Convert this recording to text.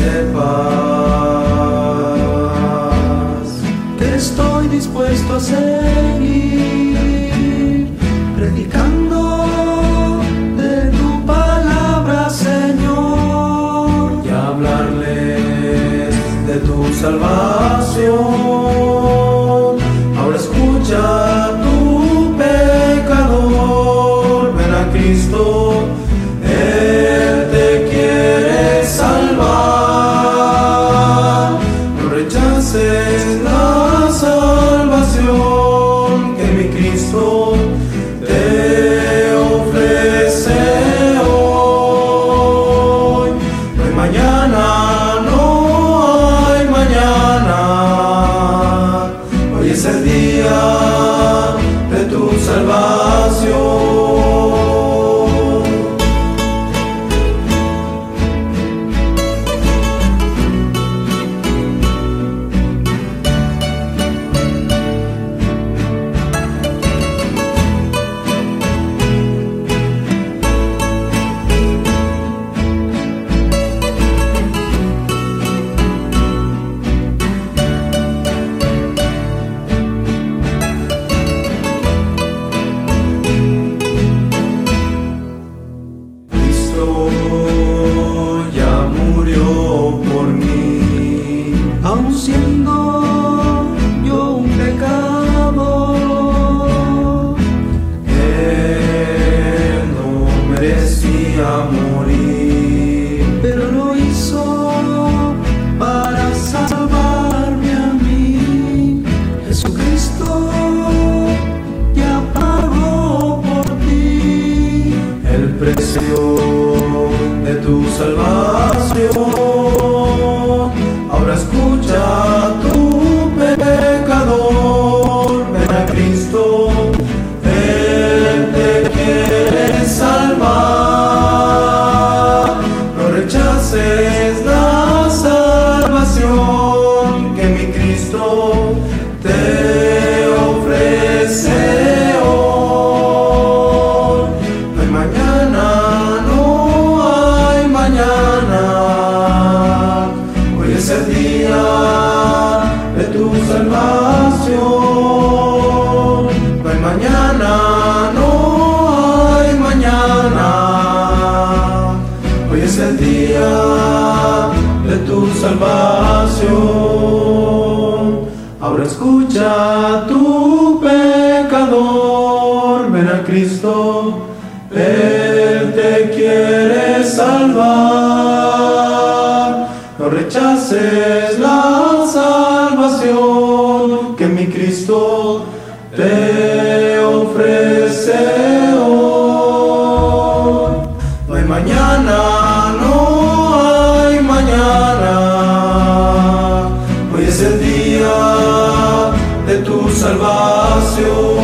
sepas que estoy dispuesto a seguir predicando de tu palabra, Señor, y hablarles de tu salvación. Ahora escucha tu pecador, ven a Cristo, Él te quiere salvar. No rechaces la salvación que mi Cristo te ofrece hoy. No hay mañana, no hay mañana. Hoy es el día de tu salvación. Ya murió por mí, aun siendo yo un pecador. Él no merecía morir, pero lo hizo para salvarme a mí. Jesucristo ya pagó por ti el precio de tu salvación. Ahora escucha tu pecador, ven a Cristo, Él te quiere salvar. No rechaces la salvación que mi Cristo te ofrece hoy. No hay mañana, hoy es el día de tu salvación. No hay mañana, no hay mañana. Hoy es el día de tu salvación. Ahora escucha tu pecador, ven a Cristo, Él te quiere salvar. No rechaces la salvación que mi Cristo te ofrece hoy. No hay mañana, no hay mañana. Hoy es el día de tu salvación.